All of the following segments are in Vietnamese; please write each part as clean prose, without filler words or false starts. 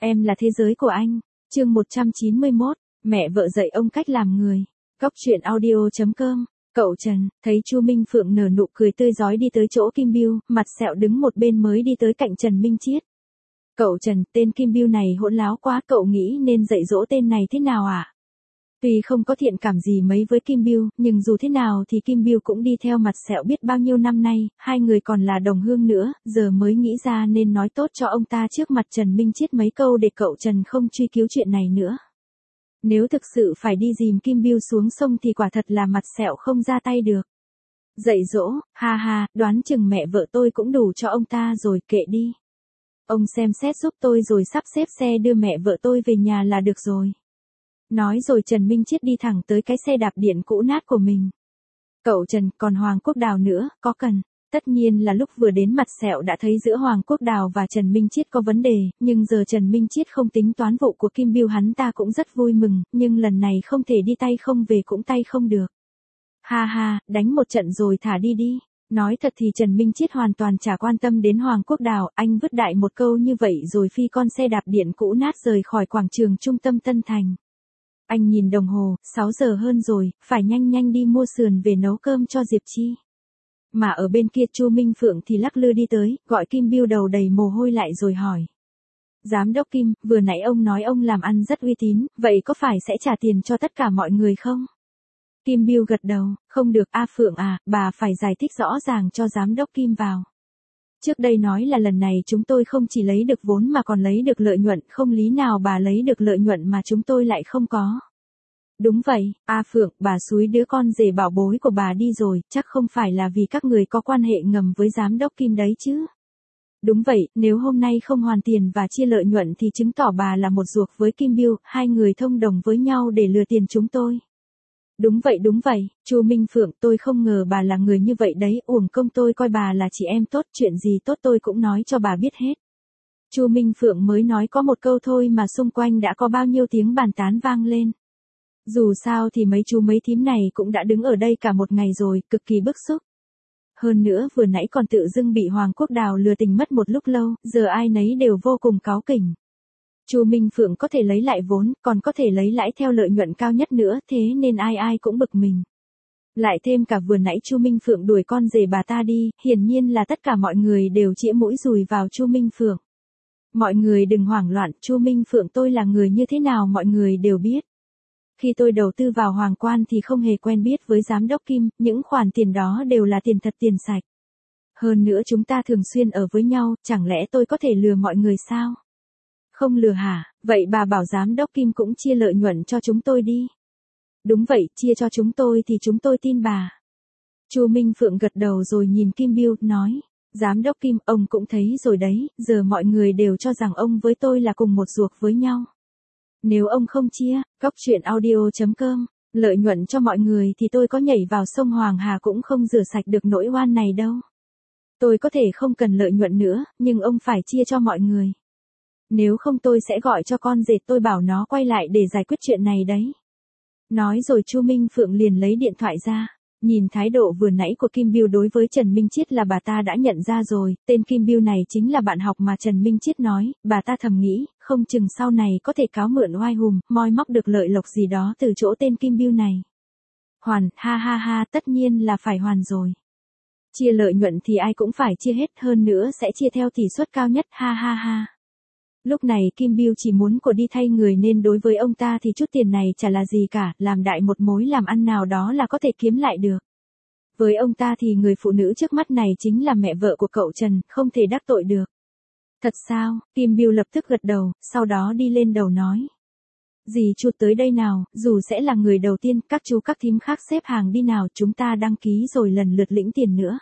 Em là thế giới của anh. Chương 191, mẹ vợ dạy ông cách làm người. Cóc truyện audio.com. Cậu Trần, thấy Chu Minh Phượng nở nụ cười tươi rói đi tới chỗ Kim Biêu, mặt sẹo đứng một bên mới đi tới cạnh Trần Minh Chiết. Cậu Trần, tên Kim Biêu này hỗn láo quá, cậu nghĩ nên dạy dỗ tên này thế nào ạ? Tuy không có thiện cảm gì mấy với Kim Biêu, nhưng dù thế nào thì Kim Biêu cũng đi theo mặt sẹo biết bao nhiêu năm nay, hai người còn là đồng hương nữa, giờ mới nghĩ ra nên nói tốt cho ông ta trước mặt Trần Minh Chiết mấy câu để cậu Trần không truy cứu chuyện này nữa. Nếu thực sự phải đi dìm Kim Biêu xuống sông thì quả thật là mặt sẹo không ra tay được. Dạy dỗ, ha ha, đoán chừng mẹ vợ tôi cũng đủ cho ông ta rồi, kệ đi. Ông xem xét giúp tôi rồi sắp xếp xe đưa mẹ vợ tôi về nhà là được rồi. Nói rồi Trần Minh Chiết đi thẳng tới cái xe đạp điện cũ nát của mình. Cậu Trần, còn Hoàng Quốc Đào nữa, có cần? Tất nhiên là lúc vừa đến mặt sẹo đã thấy giữa Hoàng Quốc Đào và Trần Minh Chiết có vấn đề, nhưng giờ Trần Minh Chiết không tính toán vụ của Kim Biêu hắn ta cũng rất vui mừng, nhưng lần này không thể đi tay không về cũng tay không được. Ha ha, đánh một trận rồi thả đi đi. Nói thật thì Trần Minh Chiết hoàn toàn chả quan tâm đến Hoàng Quốc Đào, anh vứt đại một câu như vậy rồi phi con xe đạp điện cũ nát rời khỏi quảng trường trung tâm Tân Thành. Anh nhìn đồng hồ, 6 giờ hơn rồi, phải nhanh nhanh đi mua sườn về nấu cơm cho Diệp Chi. Mà ở bên kia Chu Minh Phượng thì lắc lư đi tới, gọi Kim Biêu đầu đầy mồ hôi lại rồi hỏi. Giám đốc Kim, vừa nãy ông nói ông làm ăn rất uy tín, vậy có phải sẽ trả tiền cho tất cả mọi người không? Kim Biêu gật đầu, không được a Phượng à, bà phải giải thích rõ ràng cho giám đốc Kim vào. Trước đây nói là lần này chúng tôi không chỉ lấy được vốn mà còn lấy được lợi nhuận, không lý nào bà lấy được lợi nhuận mà chúng tôi lại không có. Đúng vậy, a Phượng, bà xúi đứa con rể bảo bối của bà đi rồi, chắc không phải là vì các người có quan hệ ngầm với giám đốc Kim đấy chứ. Đúng vậy, nếu hôm nay không hoàn tiền và chia lợi nhuận thì chứng tỏ bà là một ruột với Kim Biêu, hai người thông đồng với nhau để lừa tiền chúng tôi. Đúng vậy, Chu Minh Phượng, tôi không ngờ bà là người như vậy đấy, uổng công tôi coi bà là chị em tốt, chuyện gì tốt tôi cũng nói cho bà biết hết. Chu Minh Phượng mới nói có một câu thôi mà xung quanh đã có bao nhiêu tiếng bàn tán vang lên. Dù sao thì mấy chú mấy thím này cũng đã đứng ở đây cả một ngày rồi, cực kỳ bức xúc. Hơn nữa vừa nãy còn tự dưng bị Hoàng Quốc Đào lừa tình mất một lúc lâu, giờ ai nấy đều vô cùng cáu kỉnh. Chu Minh Phượng có thể lấy lại vốn, còn có thể lấy lãi theo lợi nhuận cao nhất nữa, thế nên ai ai cũng bực mình. Lại thêm cả vừa nãy Chu Minh Phượng đuổi con rể bà ta đi, hiển nhiên là tất cả mọi người đều chĩa mũi dùi vào Chu Minh Phượng. Mọi người đừng hoảng loạn, Chu Minh Phượng tôi là người như thế nào mọi người đều biết. Khi tôi đầu tư vào Hoàng Quan thì không hề quen biết với giám đốc Kim, những khoản tiền đó đều là tiền thật tiền sạch. Hơn nữa chúng ta thường xuyên ở với nhau, chẳng lẽ tôi có thể lừa mọi người sao? Không lừa hả, vậy bà bảo giám đốc Kim cũng chia lợi nhuận cho chúng tôi đi. Đúng vậy, chia cho chúng tôi thì chúng tôi tin bà. Chu Minh Phượng gật đầu rồi nhìn Kim Biêu, nói. Giám đốc Kim, ông cũng thấy rồi đấy, giờ mọi người đều cho rằng ông với tôi là cùng một ruột với nhau. Nếu ông không chia, cóc truyện audio.com, lợi nhuận cho mọi người thì tôi có nhảy vào sông Hoàng Hà cũng không rửa sạch được nỗi oan này đâu. Tôi có thể không cần lợi nhuận nữa, nhưng ông phải chia cho mọi người. Nếu không tôi sẽ gọi cho con rể tôi bảo nó quay lại để giải quyết chuyện này đấy. Nói rồi Chu Minh Phượng liền lấy điện thoại ra. Nhìn thái độ vừa nãy của Kim Biêu đối với Trần Minh Chiết là bà ta đã nhận ra rồi, tên Kim Biêu này chính là bạn học mà Trần Minh Chiết nói, bà ta thầm nghĩ, không chừng sau này có thể cáo mượn oai hùm, moi móc được lợi lộc gì đó từ chỗ tên Kim Biêu này. Hoàn, ha ha ha, tất nhiên là phải hoàn rồi. Chia lợi nhuận thì ai cũng phải chia hết, hơn nữa sẽ chia theo tỷ suất cao nhất, ha ha ha. Lúc này Kim Biêu chỉ muốn của đi thay người nên đối với ông ta thì chút tiền này chả là gì cả, làm đại một mối làm ăn nào đó là có thể kiếm lại được. Với ông ta thì người phụ nữ trước mắt này chính là mẹ vợ của cậu Trần, không thể đắc tội được. Thật sao, Kim Biêu lập tức gật đầu, sau đó đi lên đầu nói. Dì Chu tới đây nào, dù sẽ là người đầu tiên, các chú các thím khác xếp hàng đi nào, chúng ta đăng ký rồi lần lượt lĩnh tiền nữa.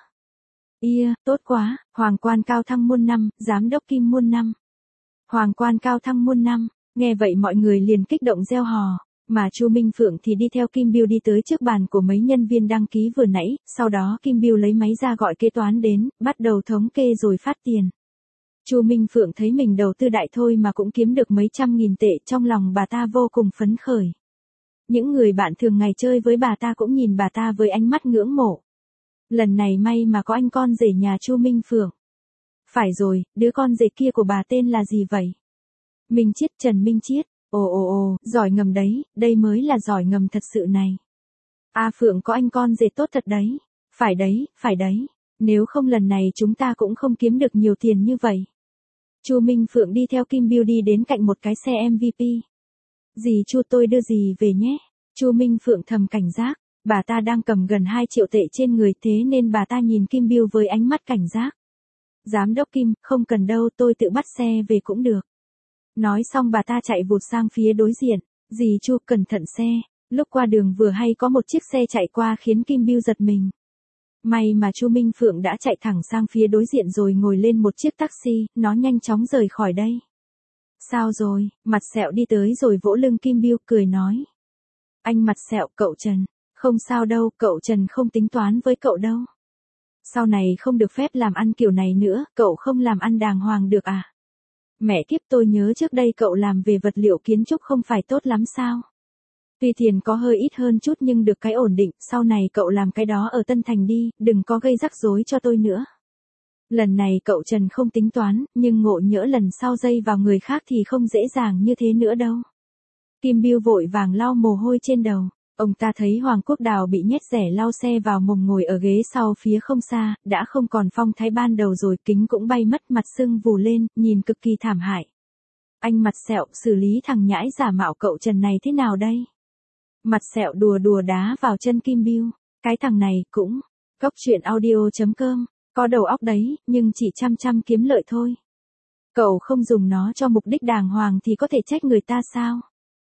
Tốt quá, Hoàng Quan cao thăng muôn năm, giám đốc Kim muôn năm. Hoàng Quan cao thăng muôn năm, nghe vậy mọi người liền kích động reo hò, mà Chu Minh Phượng thì đi theo Kim Biêu đi tới trước bàn của mấy nhân viên đăng ký vừa nãy, sau đó Kim Biêu lấy máy ra gọi kế toán đến, bắt đầu thống kê rồi phát tiền. Chu Minh Phượng thấy mình đầu tư đại thôi mà cũng kiếm được mấy trăm nghìn tệ, trong lòng bà ta vô cùng phấn khởi. Những người bạn thường ngày chơi với bà ta cũng nhìn bà ta với ánh mắt ngưỡng mộ. Lần này may mà có anh con rể nhà Chu Minh Phượng. Phải rồi, đứa con rể kia của bà tên là gì vậy? Minh Chiết, Trần Minh Chiết. Ồ, giỏi ngầm đấy, đây mới là giỏi ngầm thật sự này. A Phượng có anh con rể tốt thật đấy. Phải đấy. Nếu không lần này chúng ta cũng không kiếm được nhiều tiền như vậy. Chu Minh Phượng đi theo Kim Biêu đi đến cạnh một cái xe MVP. Dì Chu, tôi đưa dì về nhé. Chu Minh Phượng thầm cảnh giác, bà ta đang cầm gần 2 triệu tệ trên người, thế nên bà ta nhìn Kim Biêu với ánh mắt cảnh giác. Giám đốc Kim, không cần đâu, tôi tự bắt xe về cũng được. Nói xong bà ta chạy vụt sang phía đối diện. Dì Chu, cẩn thận xe. Lúc qua đường vừa hay có một chiếc xe chạy qua khiến Kim Biêu giật mình. May mà Chu Minh Phượng đã chạy thẳng sang phía đối diện rồi ngồi lên một chiếc taxi, nó nhanh chóng rời khỏi đây. Sao rồi? Mặt sẹo đi tới rồi vỗ lưng Kim Biêu cười nói. Anh Mặt Sẹo, cậu Trần. Không sao đâu, cậu Trần không tính toán với cậu đâu. Sau này không được phép làm ăn kiểu này nữa, cậu không làm ăn đàng hoàng được à? Mẹ kiếp, tôi nhớ trước đây cậu làm về vật liệu kiến trúc không phải tốt lắm sao? Tuy tiền có hơi ít hơn chút nhưng được cái ổn định, sau này cậu làm cái đó ở Tân Thành đi, đừng có gây rắc rối cho tôi nữa. Lần này cậu Trần không tính toán, nhưng ngộ nhỡ lần sau dây vào người khác thì không dễ dàng như thế nữa đâu. Kim Biêu vội vàng lau mồ hôi trên đầu. Ông ta thấy Hoàng Quốc Đào bị nhét rẻ lau xe vào mồm ngồi ở ghế sau phía không xa, đã không còn phong thái ban đầu rồi, kính cũng bay mất, mặt sưng vù lên, nhìn cực kỳ thảm hại. Anh Mặt Sẹo, xử lý thằng nhãi giả mạo cậu Trần này thế nào đây? Mặt Sẹo đùa đá vào chân Kim Biêu. Cái thằng này cũng, Cốc Truyện Audio.com, có đầu óc đấy, nhưng chỉ chăm kiếm lợi thôi. Cậu không dùng nó cho mục đích đàng hoàng thì có thể trách người ta sao?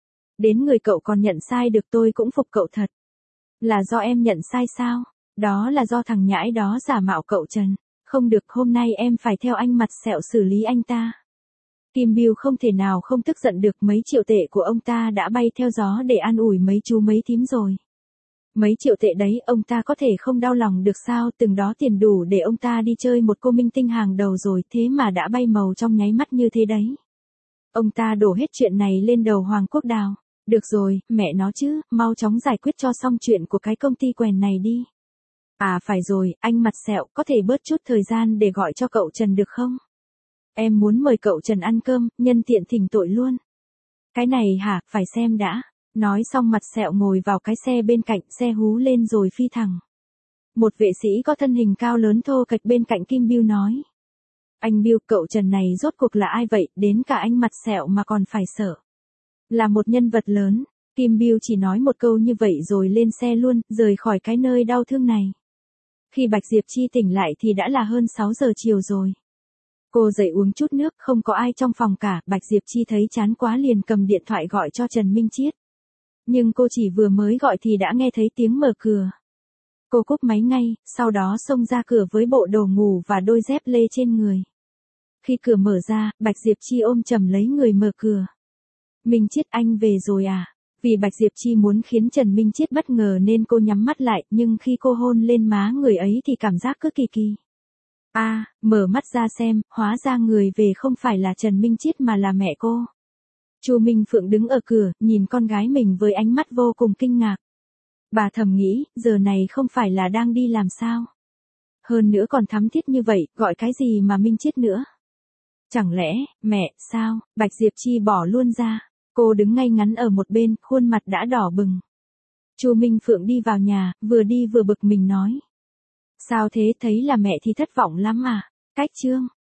Đến người cậu còn nhận sai được, tôi cũng phục cậu thật. Là do em nhận sai sao? Đó là do thằng nhãi đó giả mạo cậu Trần. Không được, hôm nay em phải theo anh Mặt Sẹo xử lý anh ta. Kim Biêu không thể nào không tức giận được, mấy triệu tệ của ông ta đã bay theo gió để an ủi mấy chú mấy thím rồi. Mấy triệu tệ đấy ông ta có thể không đau lòng được sao, từng đó tiền đủ để ông ta đi chơi một cô minh tinh hàng đầu rồi, thế mà đã bay màu trong nháy mắt như thế đấy. Ông ta đổ hết chuyện này lên đầu Hoàng Quốc Đào. Được rồi, mẹ nó chứ, mau chóng giải quyết cho xong chuyện của cái công ty quèn này đi. À phải rồi, anh Mặt Sẹo, có thể bớt chút thời gian để gọi cho cậu Trần được không? Em muốn mời cậu Trần ăn cơm, nhân tiện thỉnh tội luôn. Cái này hả, phải xem đã. Nói xong Mặt Sẹo ngồi vào cái xe bên cạnh, xe hú lên rồi phi thẳng. Một vệ sĩ có thân hình cao lớn thô kệch bên cạnh Kim Biêu nói. Anh Biêu, cậu Trần này rốt cuộc là ai vậy, đến cả anh Mặt Sẹo mà còn phải sợ. Là một nhân vật lớn. Kim Biêu chỉ nói một câu như vậy rồi lên xe luôn, rời khỏi cái nơi đau thương này. Khi Bạch Diệp Chi tỉnh lại thì đã là hơn 6 giờ chiều rồi. Cô dậy uống chút nước, không có ai trong phòng cả, Bạch Diệp Chi thấy chán quá liền cầm điện thoại gọi cho Trần Minh Chiết. Nhưng cô chỉ vừa mới gọi thì đã nghe thấy tiếng mở cửa. Cô cúp máy ngay, sau đó xông ra cửa với bộ đồ ngủ và đôi dép lê trên người. Khi cửa mở ra, Bạch Diệp Chi ôm chầm lấy người mở cửa. Minh Chiết, anh về rồi à? Vì Bạch Diệp Chi muốn khiến Trần Minh Chiết bất ngờ nên cô nhắm mắt lại, nhưng khi cô hôn lên má người ấy thì cảm giác cứ kỳ kỳ. Mở mắt ra xem, hóa ra người về không phải là Trần Minh Chiết mà là mẹ cô. Chu Minh Phượng đứng ở cửa, nhìn con gái mình với ánh mắt vô cùng kinh ngạc. Bà thầm nghĩ, giờ này không phải là đang đi làm sao? Hơn nữa còn thắm thiết như vậy, gọi cái gì mà Minh Chiết nữa? Chẳng lẽ, mẹ, sao? Bạch Diệp Chi bỏ luôn ra. Cô đứng ngay ngắn ở một bên, khuôn mặt đã đỏ bừng. Chu Minh Phượng đi vào nhà, vừa đi vừa bực mình nói. Sao thế, thấy là mẹ thì thất vọng lắm à? Cách chương.